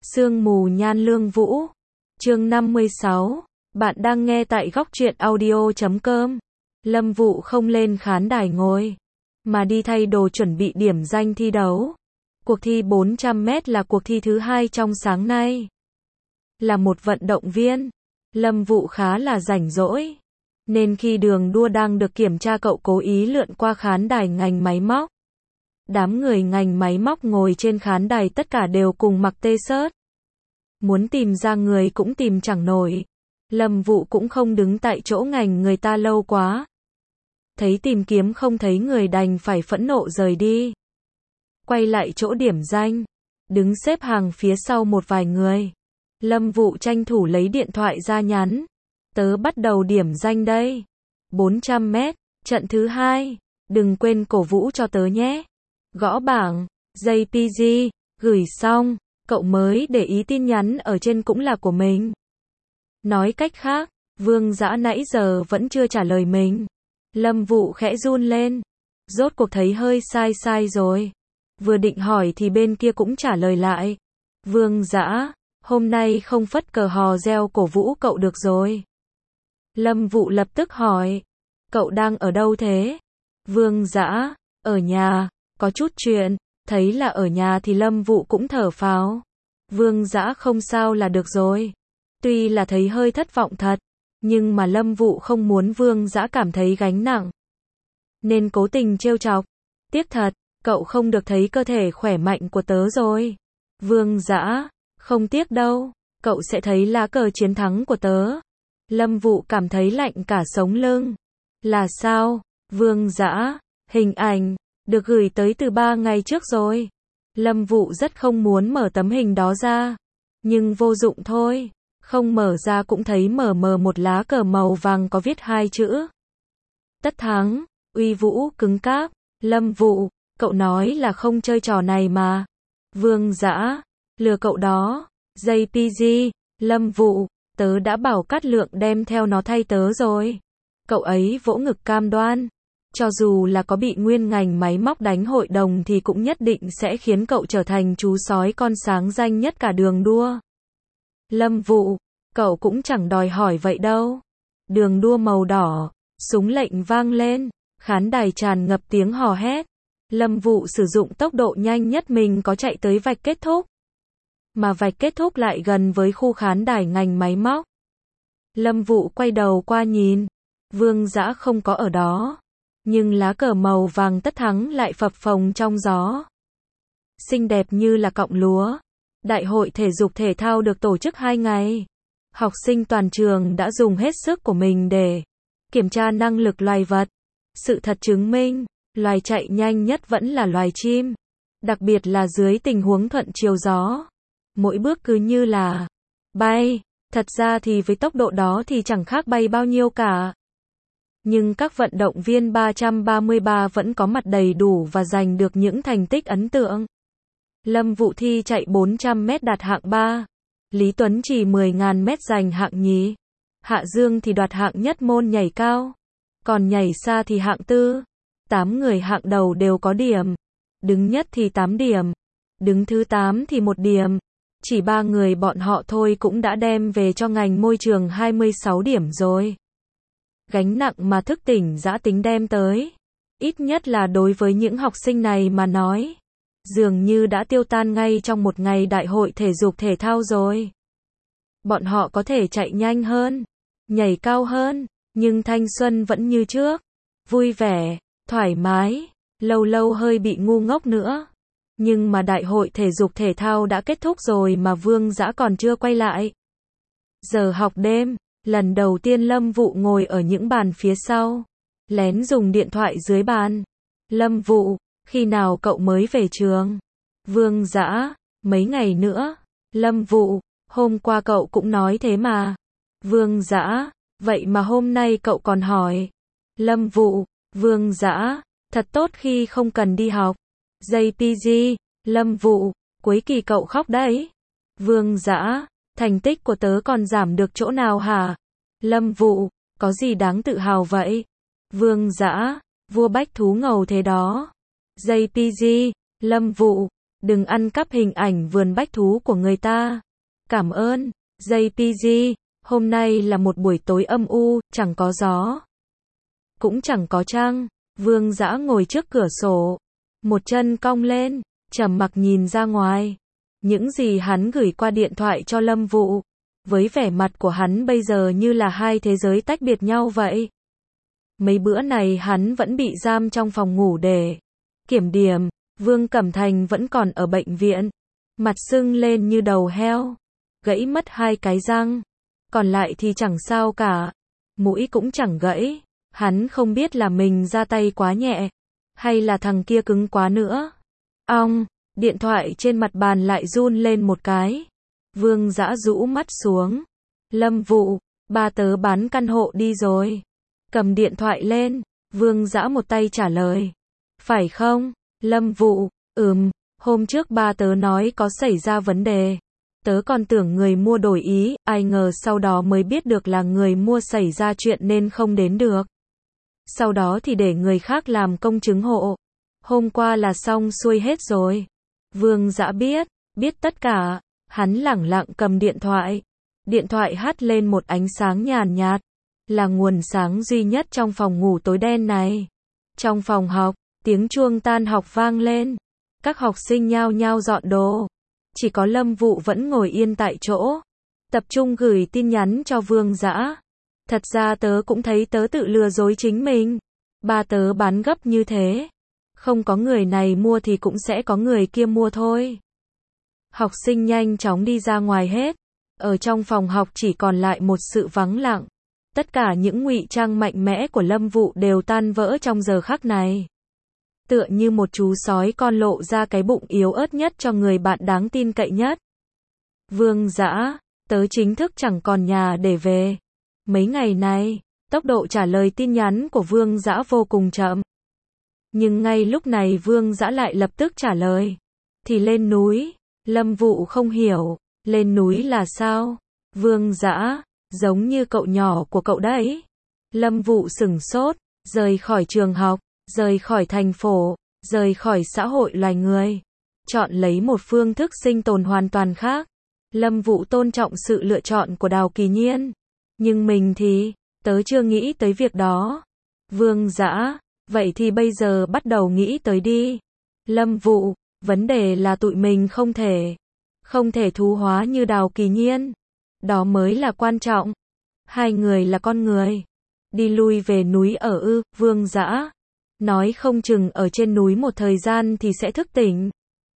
Sương mù nhan lương vũ. Chương 56. Bạn đang nghe tại góc truyện audio.com. Lâm Vũ không lên khán đài ngồi, mà đi thay đồ chuẩn bị điểm danh thi đấu. Cuộc thi 400m là cuộc thi thứ 2 trong sáng nay. Là một vận động viên, Lâm Vũ khá là rảnh rỗi, nên khi đường đua đang được kiểm tra cậu cố ý lượn qua khán đài ngành máy móc. Đám người ngành máy móc ngồi trên khán đài tất cả đều cùng mặc t-shirt. Muốn tìm ra người cũng tìm chẳng nổi. Lâm Vũ cũng không đứng tại chỗ ngành người ta lâu quá. Thấy tìm kiếm không thấy người đành phải phẫn nộ rời đi. Quay lại chỗ điểm danh, đứng xếp hàng phía sau một vài người. Lâm Vũ tranh thủ lấy điện thoại ra nhắn. Tớ bắt đầu điểm danh đây. 400m, trận thứ 2. Đừng quên cổ vũ cho tớ nhé. Gõ bảng, JPG, gửi xong, cậu mới để ý tin nhắn ở trên cũng là của mình. Nói cách khác, Vương Dã nãy giờ vẫn chưa trả lời mình. Lâm Vũ khẽ run lên. Rốt cuộc thấy hơi sai rồi. Vừa định hỏi thì bên kia cũng trả lời lại. Vương Dã, hôm nay không phất cờ hò reo cổ vũ cậu được rồi. Lâm Vũ lập tức hỏi. Cậu đang ở đâu thế? Vương Dã, ở nhà, có chút chuyện. Thấy là ở nhà thì Lâm Vũ cũng thở phào. Vương Dã không sao là được rồi. Tuy là thấy hơi thất vọng thật, nhưng mà Lâm Vũ không muốn Vương Dã cảm thấy gánh nặng, nên cố tình trêu chọc. Tiếc thật, cậu không được thấy cơ thể khỏe mạnh của tớ rồi. Vương Dã, không tiếc đâu, cậu sẽ thấy lá cờ chiến thắng của tớ. Lâm Vũ cảm thấy lạnh cả sống lưng. Là sao? Vương Dã, hình ảnh được gửi tới từ 3 ngày trước rồi. Lâm Vũ rất không muốn mở tấm hình đó ra, nhưng vô dụng thôi. Không mở ra cũng thấy mờ mờ một lá cờ màu vàng có viết 2 chữ. Tất thắng, uy vũ cứng cáp. Lâm Vũ, cậu nói là không chơi trò này mà. Vương Dã, lừa cậu đó. JPG, Lâm Vũ, tớ đã bảo Cát Lượng đem theo nó thay tớ rồi. Cậu ấy vỗ ngực cam đoan. Cho dù là có bị nguyên ngành máy móc đánh hội đồng thì cũng nhất định sẽ khiến cậu trở thành chú sói con sáng danh nhất cả đường đua. Lâm Vũ, cậu cũng chẳng đòi hỏi vậy đâu. Đường đua màu đỏ, súng lệnh vang lên, khán đài tràn ngập tiếng hò hét. Lâm Vũ sử dụng tốc độ nhanh nhất mình có chạy tới vạch kết thúc. Mà vạch kết thúc lại gần với khu khán đài ngành máy móc. Lâm Vũ quay đầu qua nhìn, Vương Dã không có ở đó, nhưng lá cờ màu vàng tất thắng lại phập phồng trong gió. Xinh đẹp như là cọng lúa. Đại hội thể dục thể thao được tổ chức 2 ngày. Học sinh toàn trường đã dùng hết sức của mình để kiểm tra năng lực loài vật. Sự thật chứng minh, loài chạy nhanh nhất vẫn là loài chim. Đặc biệt là dưới tình huống thuận chiều gió. Mỗi bước cứ như là bay. Thật ra thì với tốc độ đó thì chẳng khác bay bao nhiêu cả. Nhưng các vận động viên 333 vẫn có mặt đầy đủ và giành được những thành tích ấn tượng. Lâm Vũ thi chạy 400m đạt hạng 3. Lý Tuấn Trì 10.000m giành hạng nhì. Hạ Dương thì đoạt hạng nhất môn nhảy cao. Còn nhảy xa thì hạng 4. 8 người hạng đầu đều có điểm. Đứng nhất thì 8 điểm. Đứng thứ 8 thì 1 điểm. Chỉ 3 người bọn họ thôi cũng đã đem về cho ngành môi trường 26 điểm rồi. Gánh nặng mà thức tỉnh dã tính đem tới. Ít nhất là đối với những học sinh này mà nói. Dường như đã tiêu tan ngay trong một ngày đại hội thể dục thể thao rồi. Bọn họ có thể chạy nhanh hơn, nhảy cao hơn, nhưng thanh xuân vẫn như trước. Vui vẻ, thoải mái, lâu lâu hơi bị ngu ngốc nữa. Nhưng mà đại hội thể dục thể thao đã kết thúc rồi mà Vương Dã còn chưa quay lại. Giờ học đêm, lần đầu tiên Lâm Vũ ngồi ở những bàn phía sau, lén dùng điện thoại dưới bàn. Lâm Vũ, khi nào cậu mới về trường? Vương Dã, mấy ngày nữa. Lâm Vũ, hôm qua cậu cũng nói thế mà. Vương Dã, vậy mà hôm nay cậu còn hỏi. Lâm Vũ, Vương Dã, thật tốt khi không cần đi học. JPG, Lâm Vũ, cuối kỳ cậu khóc đấy. Vương Dã, thành tích của tớ còn giảm được chỗ nào hả? Lâm Vũ, có gì đáng tự hào vậy? Vương Dã, vua bách thú ngầu thế đó. JPG, Lâm Vũ, Đừng ăn cắp hình ảnh vườn bách thú của người ta. Cảm ơn. JPG, hôm nay là một buổi tối âm u, chẳng có gió. Cũng chẳng có trăng. Vương Dã ngồi trước cửa sổ. Một chân cong lên, trầm mặc nhìn ra ngoài. Những gì hắn gửi qua điện thoại cho Lâm Vụ. Với vẻ mặt của hắn bây giờ như là hai thế giới tách biệt nhau vậy. Mấy bữa này hắn vẫn bị giam trong phòng ngủ để kiểm điểm. Vương Cẩm Thành vẫn còn ở bệnh viện. Mặt sưng lên như đầu heo. Gãy mất 2 cái răng. Còn lại thì chẳng sao cả. Mũi cũng chẳng gãy. Hắn không biết là mình ra tay quá nhẹ. Hay là thằng kia cứng quá nữa. Ong, điện thoại trên mặt bàn lại run lên một cái. Vương Dã rũ mắt xuống. Lâm Vụ, ba tớ bán căn hộ đi rồi. Cầm điện thoại lên. Vương Dã một tay trả lời. Phải không? Lâm Vụ, hôm trước ba tớ nói có xảy ra vấn đề. Tớ còn tưởng người mua đổi ý, ai ngờ sau đó mới biết được là người mua xảy ra chuyện nên không đến được. Sau đó thì để người khác làm công chứng hộ. Hôm qua là xong xuôi hết rồi. Vương Dã biết tất cả. Hắn lẳng lặng cầm điện thoại. Điện thoại hắt lên một ánh sáng nhàn nhạt. Là nguồn sáng duy nhất trong phòng ngủ tối đen này. Trong phòng học, tiếng chuông tan học vang lên. Các học sinh nhao nhao dọn đồ. Chỉ có Lâm Vụ vẫn ngồi yên tại chỗ. Tập trung gửi tin nhắn cho Vương Dã. Thật ra tớ cũng thấy tớ tự lừa dối chính mình. Ba tớ bán gấp như thế. Không có người này mua thì cũng sẽ có người kia mua thôi. Học sinh nhanh chóng đi ra ngoài hết. Ở trong phòng học chỉ còn lại một sự vắng lặng. Tất cả những ngụy trang mạnh mẽ của Lâm Vụ đều tan vỡ trong giờ khắc này. Tựa như một chú sói con lộ ra cái bụng yếu ớt nhất cho người bạn đáng tin cậy nhất. Vương Dã, tớ chính thức chẳng còn nhà để về. Mấy ngày này, tốc độ trả lời tin nhắn của Vương Dã vô cùng chậm. Nhưng ngay lúc này Vương Dã lại lập tức trả lời. Thì lên núi. Lâm Vụ không hiểu. Lên núi là sao? Vương Dã, giống như cậu nhỏ của cậu đấy. Lâm Vụ sửng sốt, rời khỏi trường học, rời khỏi thành phố, rời khỏi xã hội loài người. Chọn lấy một phương thức sinh tồn hoàn toàn khác. Lâm Vụ tôn trọng sự lựa chọn của Đào Kỳ Nhiên. Nhưng mình thì, tớ chưa nghĩ tới việc đó. Vương Dã, vậy thì bây giờ bắt đầu nghĩ tới đi. Lâm Vụ, vấn đề là tụi mình không thể thú hóa như Đào Kỳ Nhiên. Đó mới là quan trọng. Hai người là con người. Đi lui về núi ở Vương Dã. Nói không chừng ở trên núi một thời gian thì sẽ thức tỉnh.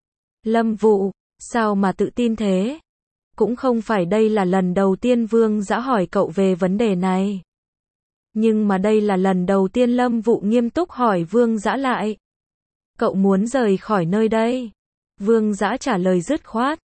Lâm Vụ, sao mà tự tin thế? Cũng không phải đây là lần đầu tiên Vương Dã hỏi cậu về vấn đề này. Nhưng mà đây là lần đầu tiên Lâm Vụ nghiêm túc hỏi Vương Dã lại. Cậu muốn rời khỏi nơi đây? Vương Dã trả lời dứt khoát.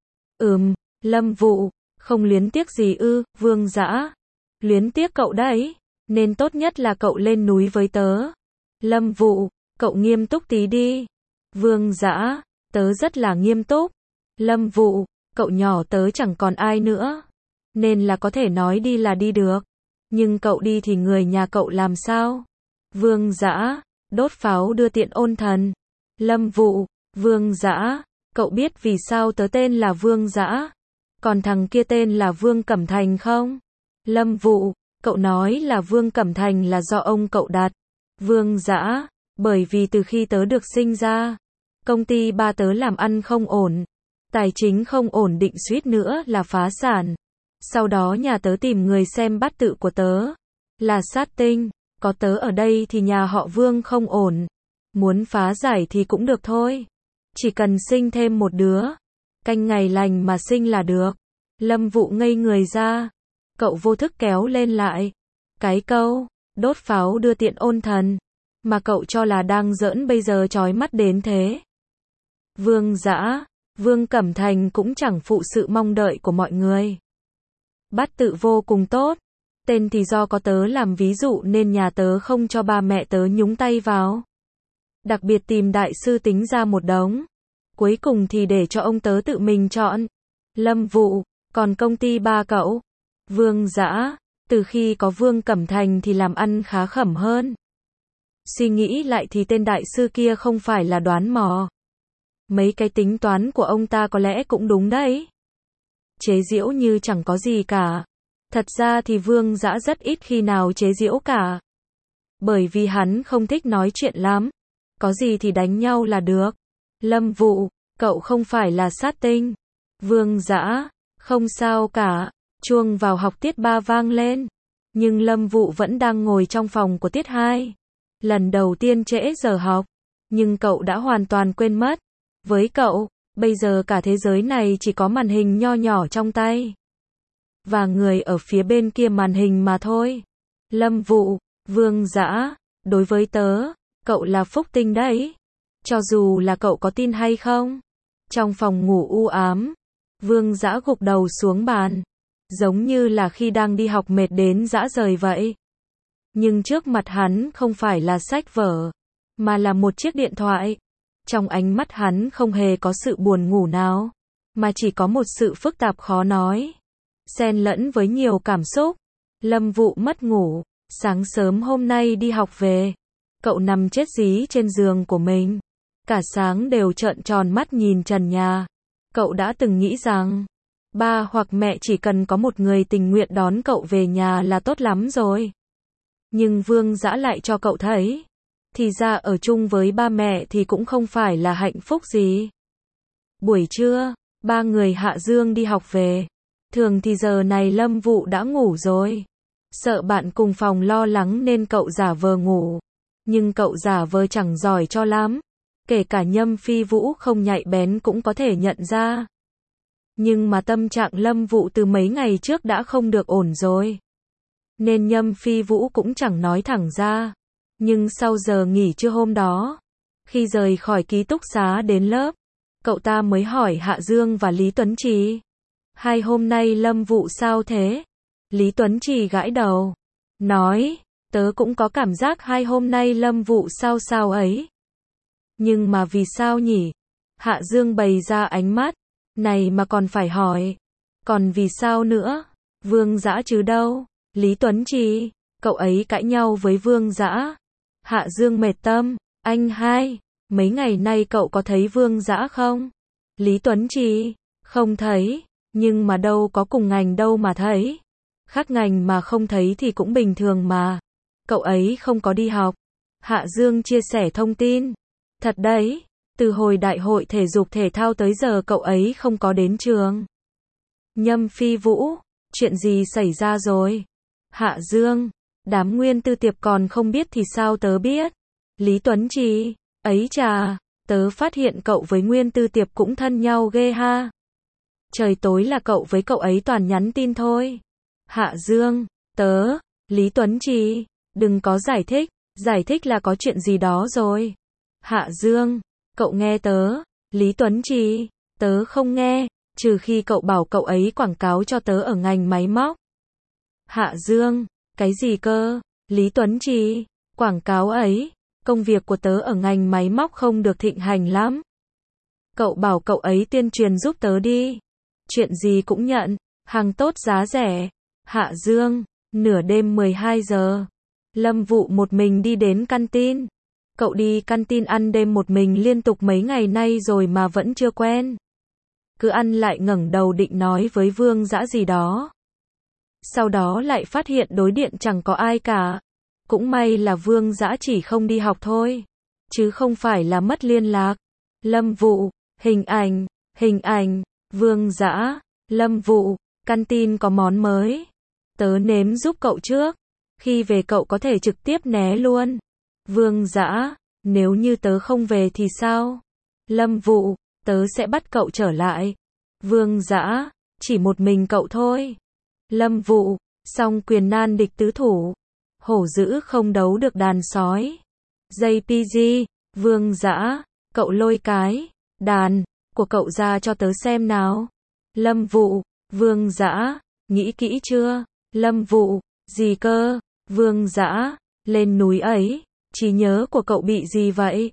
Lâm Vụ, không luyến tiếc gì Vương Dã. Luyến tiếc cậu đấy, nên tốt nhất là cậu lên núi với tớ. Lâm Vụ, cậu nghiêm túc tí đi. Vương Dã, tớ rất là nghiêm túc. Lâm Vụ, cậu nhỏ tớ chẳng còn ai nữa. Nên là có thể nói đi là đi được. Nhưng cậu đi thì người nhà cậu làm sao? Vương Dã, đốt pháo đưa tiện ôn thần. Lâm Vụ, Vương Dã, cậu biết vì sao tớ tên là Vương Dã, còn thằng kia tên là Vương Cẩm Thành không? Lâm Vụ, cậu nói là Vương Cẩm Thành là do ông cậu đặt. Vương Dã, bởi vì từ khi tớ được sinh ra, công ty ba tớ làm ăn không ổn, tài chính không ổn định suýt nữa là phá sản. Sau đó nhà tớ tìm người xem bát tự của tớ, là sát tinh, có tớ ở đây thì nhà họ Vương không ổn. Muốn phá giải thì cũng được thôi. Chỉ cần sinh thêm một đứa, canh ngày lành mà sinh là được. Lâm Vụ ngây người ra. Cậu vô thức kéo lên lại. Cái câu, đốt pháo đưa tiện ôn thần, mà cậu cho là đang giỡn bây giờ chói mắt đến thế. Vương Dã, Vương Cẩm Thành cũng chẳng phụ sự mong đợi của mọi người. Bát tự vô cùng tốt. Tên thì do có tớ làm ví dụ nên nhà tớ không cho ba mẹ tớ nhúng tay vào. Đặc biệt tìm đại sư tính ra một đống. Cuối cùng thì để cho ông tớ tự mình chọn. Lâm Vụ, còn công ty ba cậu? Vương Dã, từ khi có Vương Cẩm Thành thì làm ăn khá khẩm hơn. Suy nghĩ lại thì tên đại sư kia không phải là đoán mò. Mấy cái tính toán của ông ta có lẽ cũng đúng đấy. Chế giễu như chẳng có gì cả. Thật ra thì Vương Dã rất ít khi nào chế giễu cả. Bởi vì hắn không thích nói chuyện lắm. Có gì thì đánh nhau là được. Lâm Vụ, cậu không phải là sát tinh. Vương Dã, không sao cả. Chuông vào học tiết 3 vang lên. Nhưng Lâm Vụ vẫn đang ngồi trong phòng của tiết 2. Lần đầu tiên trễ giờ học. Nhưng cậu đã hoàn toàn quên mất. Với cậu, bây giờ cả thế giới này chỉ có màn hình nho nhỏ trong tay. Và người ở phía bên kia màn hình mà thôi. Lâm Vụ, Vương Dã, đối với tớ, cậu là phúc tinh đấy. Cho dù là cậu có tin hay không. Trong phòng ngủ u ám, Vương Dã gục đầu xuống bàn. Giống như là khi đang đi học mệt đến rã rời vậy. Nhưng trước mặt hắn không phải là sách vở, mà là một chiếc điện thoại. Trong ánh mắt hắn không hề có sự buồn ngủ nào, mà chỉ có một sự phức tạp khó nói, xen lẫn với nhiều cảm xúc. Lâm Vụ mất ngủ, sáng sớm hôm nay đi học về, cậu nằm chết dí trên giường của mình. Cả sáng đều trợn tròn mắt nhìn trần nhà. Cậu đã từng nghĩ rằng, ba hoặc mẹ chỉ cần có một người tình nguyện đón cậu về nhà là tốt lắm rồi. Nhưng Vương Dã lại cho cậu thấy, thì ra ở chung với ba mẹ thì cũng không phải là hạnh phúc gì. Buổi trưa, ba người Hạ Dương đi học về. Thường thì giờ này Lâm Vụ đã ngủ rồi. Sợ bạn cùng phòng lo lắng nên cậu giả vờ ngủ. Nhưng cậu giả vờ chẳng giỏi cho lắm. Kể cả Nhâm Phi Vũ không nhạy bén cũng có thể nhận ra. Nhưng mà tâm trạng Lâm Vụ từ mấy ngày trước đã không được ổn rồi. Nên Nhâm Phi Vũ cũng chẳng nói thẳng ra. Nhưng sau giờ nghỉ trưa hôm đó, khi rời khỏi ký túc xá đến lớp, cậu ta mới hỏi Hạ Dương và Lý Tuấn Trì. Hai hôm nay Lâm Vụ sao thế? Lý Tuấn Trì gãi đầu, nói, tớ cũng có cảm giác hai hôm nay Lâm Vụ sao sao ấy. Nhưng mà vì sao nhỉ? Hạ Dương bày ra ánh mắt, này mà còn phải hỏi. Còn vì sao nữa? Vương Dã chứ đâu? Lý Tuấn Trì, cậu ấy cãi nhau với Vương Dã. Hạ Dương mệt tâm, anh hai, mấy ngày nay cậu có thấy Vương Dã không? Lý Tuấn Trì, không thấy, nhưng mà đâu có cùng ngành đâu mà thấy. Khác ngành mà không thấy thì cũng bình thường mà. Cậu ấy không có đi học. Hạ Dương chia sẻ thông tin. Thật đấy, từ hồi đại hội thể dục thể thao tới giờ cậu ấy không có đến trường. Nhâm Phi Vũ, chuyện gì xảy ra rồi? Hạ Dương, đám Nguyên Tư Tiệp còn không biết thì sao tớ biết. Lý Tuấn Trì, ấy chà, tớ phát hiện cậu với Nguyên Tư Tiệp cũng thân nhau ghê ha. Trời tối là cậu với cậu ấy toàn nhắn tin thôi. Hạ Dương, tớ, Lý Tuấn Trì, đừng có giải thích là có chuyện gì đó rồi. Hạ Dương, cậu nghe tớ, Lý Tuấn Trì, tớ không nghe, trừ khi cậu bảo cậu ấy quảng cáo cho tớ ở ngành máy móc. Hạ Dương, cái gì cơ? Lý Tuấn Trì, quảng cáo ấy, công việc của tớ ở ngành máy móc không được thịnh hành lắm. Cậu bảo cậu ấy tuyên truyền giúp tớ đi. Chuyện gì cũng nhận, hàng tốt giá rẻ. Hạ Dương, nửa đêm 12 giờ. Lâm Vụ một mình đi đến canteen. Cậu đi canteen ăn đêm một mình liên tục mấy ngày nay rồi mà vẫn chưa quen. Cứ ăn lại ngẩng đầu định nói với Vương Dã gì đó. Sau đó lại phát hiện đối điện chẳng có ai cả. Cũng may là Vương Dã chỉ không đi học thôi, chứ không phải là mất liên lạc. Lâm Vụ, hình ảnh, Vương Dã, Lâm Vụ, canteen có món mới. Tớ nếm giúp cậu trước. Khi về cậu có thể trực tiếp né luôn. Vương Dã, nếu như tớ không về thì sao? Lâm Vụ, tớ sẽ bắt cậu trở lại. Vương Dã, chỉ một mình cậu thôi. Lâm Vụ, song quyền nan địch tứ thủ. Hổ dữ không đấu được đàn sói. JPG, Vương Dã, cậu lôi cái đàn của cậu ra cho tớ xem nào. Lâm Vụ, Vương Dã, nghĩ kỹ chưa? Lâm Vụ, gì cơ? Vương Dã, lên núi ấy, trí nhớ của cậu bị gì vậy?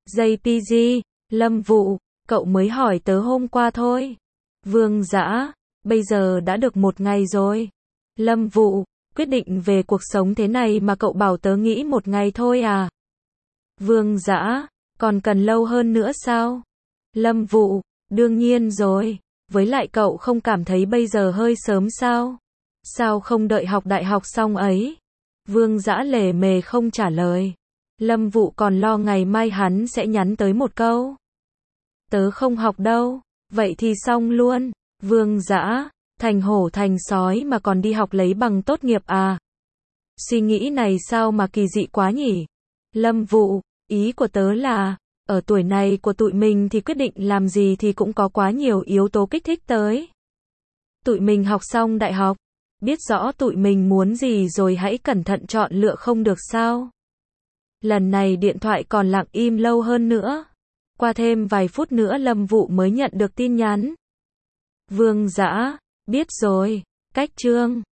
JPG, Lâm Vụ, cậu mới hỏi tớ hôm qua thôi. Vương Dã, bây giờ đã được một ngày rồi. Lâm Vụ, quyết định về cuộc sống thế này mà cậu bảo tớ nghĩ một ngày thôi à? Vương Dã, còn cần lâu hơn nữa sao? Lâm Vụ, đương nhiên rồi. Với lại cậu không cảm thấy bây giờ hơi sớm sao? Sao không đợi học đại học xong ấy? Vương Dã lề mề không trả lời. Lâm Vụ còn lo ngày mai hắn sẽ nhắn tới một câu. Tớ không học đâu. Vậy thì xong luôn. Vương Dã, thành hổ thành sói mà còn đi học lấy bằng tốt nghiệp à? Suy nghĩ này sao mà kỳ dị quá nhỉ? Lâm Vụ, ý của tớ là, ở tuổi này của tụi mình thì quyết định làm gì thì cũng có quá nhiều yếu tố kích thích tới. Tụi mình học xong đại học, biết rõ tụi mình muốn gì rồi hãy cẩn thận chọn lựa không được sao? Lần này điện thoại còn lặng im lâu hơn nữa. Qua thêm vài phút nữa Lâm Vụ mới nhận được tin nhắn. Vương Dã, biết rồi, cách chương